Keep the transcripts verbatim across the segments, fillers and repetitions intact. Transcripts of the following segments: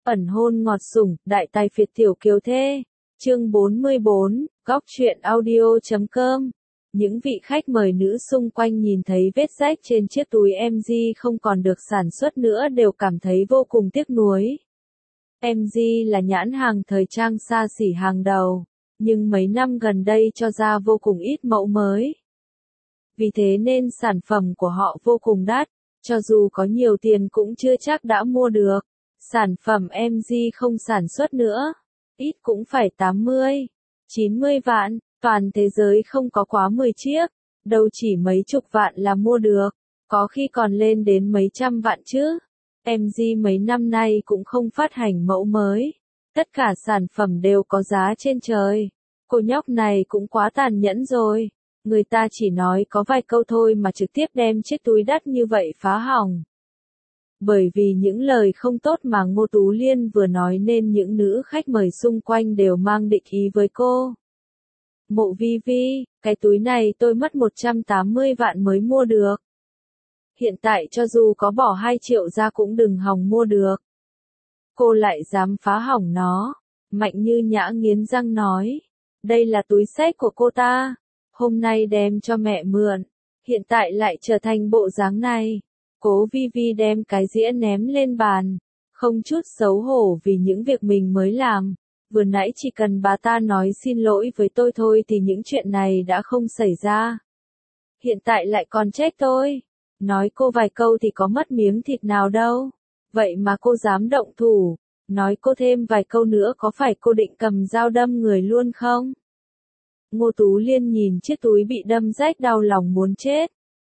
Ẩn hôn ngọt sủng, đại tài phiệt tiểu kiều thê. Chương bốn mươi bốn, góc truyện audio chấm com. Những vị khách mời nữ xung quanh nhìn thấy vết rách trên chiếc túi em gi không còn được sản xuất nữa đều cảm thấy vô cùng tiếc nuối. em gi là nhãn hàng thời trang xa xỉ hàng đầu, nhưng mấy năm gần đây cho ra vô cùng ít mẫu mới. Vì thế nên sản phẩm của họ vô cùng đắt, cho dù có nhiều tiền cũng chưa chắc đã mua được. Sản phẩm em gi không sản xuất nữa, ít cũng phải tám mươi, chín mươi vạn, toàn thế giới không có quá mười chiếc, đâu chỉ mấy chục vạn là mua được, có khi còn lên đến mấy trăm vạn chứ. em gi mấy năm nay cũng không phát hành mẫu mới, tất cả sản phẩm đều có giá trên trời. Cô nhóc này cũng quá tàn nhẫn rồi, người ta chỉ nói có vài câu thôi mà trực tiếp đem chiếc túi đắt như vậy phá hỏng. Bởi vì những lời không tốt mà Ngô Tú Liên vừa nói nên những nữ khách mời xung quanh đều mang địch ý với cô. Mộ Vi Vi, cái túi này tôi mất một trăm tám mươi vạn mới mua được. Hiện tại cho dù có bỏ hai triệu ra cũng đừng hòng mua được. Cô lại dám phá hỏng nó. Mạnh Như Nhã nghiến răng nói. Đây là túi xách của cô ta. Hôm nay đem cho mẹ mượn. Hiện tại lại trở thành bộ dáng này. Cố Vi Vi đem cái dĩa ném lên bàn, không chút xấu hổ vì những việc mình mới làm. Vừa nãy chỉ cần bà ta nói xin lỗi với tôi thôi thì những chuyện này đã không xảy ra. Hiện tại lại còn trách tôi. Nói cô vài câu thì có mất miếng thịt nào đâu. Vậy mà cô dám động thủ. Nói cô thêm vài câu nữa có phải cô định cầm dao đâm người luôn không? Ngô Tú Liên nhìn chiếc túi bị đâm rách đau lòng muốn chết.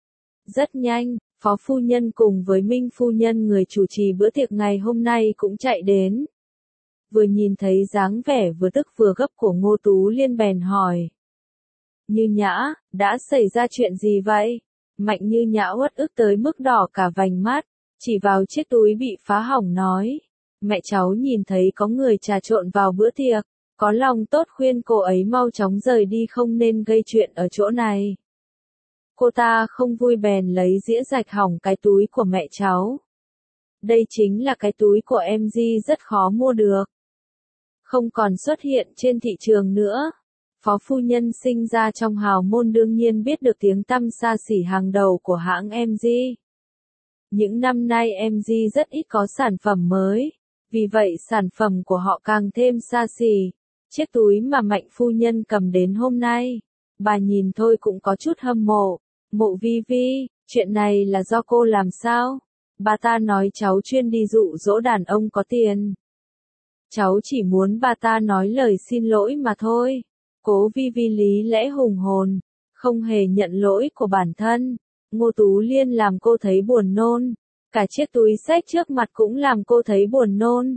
Rất nhanh. Phó phu nhân cùng với Minh phu nhân người chủ trì bữa tiệc ngày hôm nay cũng chạy đến. Vừa nhìn thấy dáng vẻ vừa tức vừa gấp của Ngô Tú Liên bèn hỏi. Như Nhã, đã xảy ra chuyện gì vậy? Mạnh Như Nhã uất ức tới mức đỏ cả vành mắt, chỉ vào chiếc túi bị phá hỏng nói. Mẹ cháu nhìn thấy có người trà trộn vào bữa tiệc, có lòng tốt khuyên cô ấy mau chóng rời đi không nên gây chuyện ở chỗ này. Cô ta không vui bèn lấy dĩa rạch hỏng cái túi của mẹ cháu. Đây chính là cái túi của em gi rất khó mua được. Không còn xuất hiện trên thị trường nữa. Phó phu nhân sinh ra trong hào môn đương nhiên biết được tiếng tăm xa xỉ hàng đầu của hãng em gi. Những năm nay em gi rất ít có sản phẩm mới, vì vậy sản phẩm của họ càng thêm xa xỉ. Chiếc túi mà Mạnh phu nhân cầm đến hôm nay, bà nhìn thôi cũng có chút hâm mộ. Mộ Vi Vi, chuyện này là do cô làm sao? Bà ta nói cháu chuyên đi dụ dỗ đàn ông có tiền. Cháu chỉ muốn bà ta nói lời xin lỗi mà thôi. Cố Vi Vi lý lẽ hùng hồn, không hề nhận lỗi của bản thân. Ngô Tú Liên làm cô thấy buồn nôn. Cả chiếc túi xách trước mặt cũng làm cô thấy buồn nôn.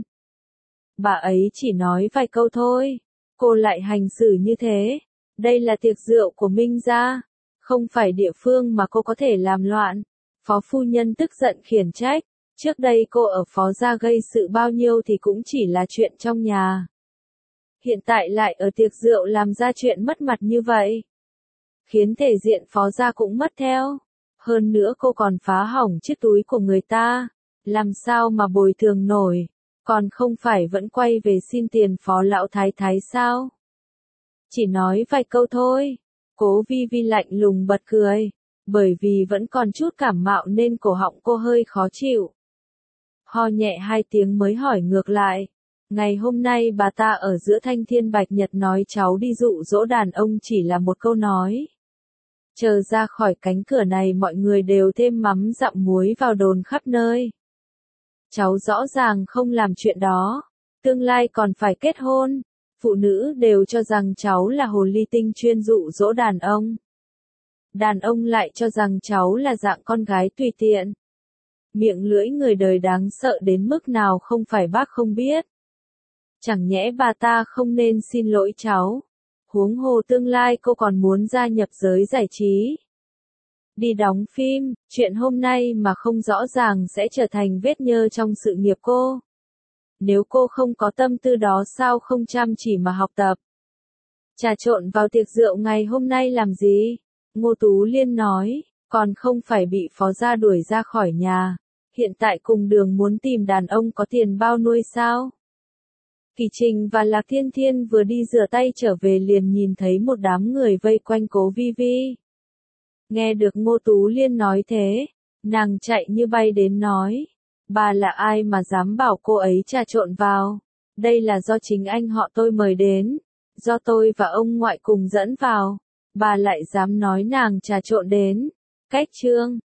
Bà ấy chỉ nói vài câu thôi. Cô lại hành xử như thế. Đây là tiệc rượu của Minh gia. Không phải địa phương mà cô có thể làm loạn. Phó phu nhân tức giận khiển trách. Trước đây cô ở phó gia gây sự bao nhiêu thì cũng chỉ là chuyện trong nhà. Hiện tại lại ở tiệc rượu làm ra chuyện mất mặt như vậy. Khiến thể diện phó gia cũng mất theo. Hơn nữa cô còn phá hỏng chiếc túi của người ta. Làm sao mà bồi thường nổi. Còn không phải vẫn quay về xin tiền phó lão thái thái sao? Chỉ nói vài câu thôi. Cố Vi Vi lạnh lùng bật cười, bởi vì vẫn còn chút cảm mạo nên cổ họng cô hơi khó chịu. Ho nhẹ hai tiếng mới hỏi ngược lại. Ngày hôm nay bà ta ở giữa Thanh Thiên Bạch Nhật nói cháu đi dụ dỗ đàn ông chỉ là một câu nói. Chờ ra khỏi cánh cửa này mọi người đều thêm mắm dặm muối vào đồn khắp nơi. Cháu rõ ràng không làm chuyện đó, tương lai còn phải kết hôn. Phụ nữ đều cho rằng cháu là hồ ly tinh chuyên dụ dỗ đàn ông. Đàn ông lại cho rằng cháu là dạng con gái tùy tiện. Miệng lưỡi người đời đáng sợ đến mức nào không phải bác không biết. Chẳng nhẽ bà ta không nên xin lỗi cháu. Huống hồ tương lai cô còn muốn gia nhập giới giải trí. Đi đóng phim, chuyện hôm nay mà không rõ ràng sẽ trở thành vết nhơ trong sự nghiệp cô. Nếu cô không có tâm tư đó sao không chăm chỉ mà học tập? Trà trộn vào tiệc rượu ngày hôm nay làm gì? Ngô Tú Liên nói, còn không phải bị phó gia đuổi ra khỏi nhà. Hiện tại cùng đường muốn tìm đàn ông có tiền bao nuôi sao? Kỳ Trình và Lạc Thiên Thiên vừa đi rửa tay trở về liền nhìn thấy một đám người vây quanh Cố Vi Vi. Nghe được Ngô Tú Liên nói thế, nàng chạy như bay đến nói. Bà là ai mà dám bảo cô ấy trà trộn vào? Đây là do chính anh họ tôi mời đến. Do tôi và ông ngoại cùng dẫn vào. Bà lại dám nói nàng trà trộn đến. Cách chương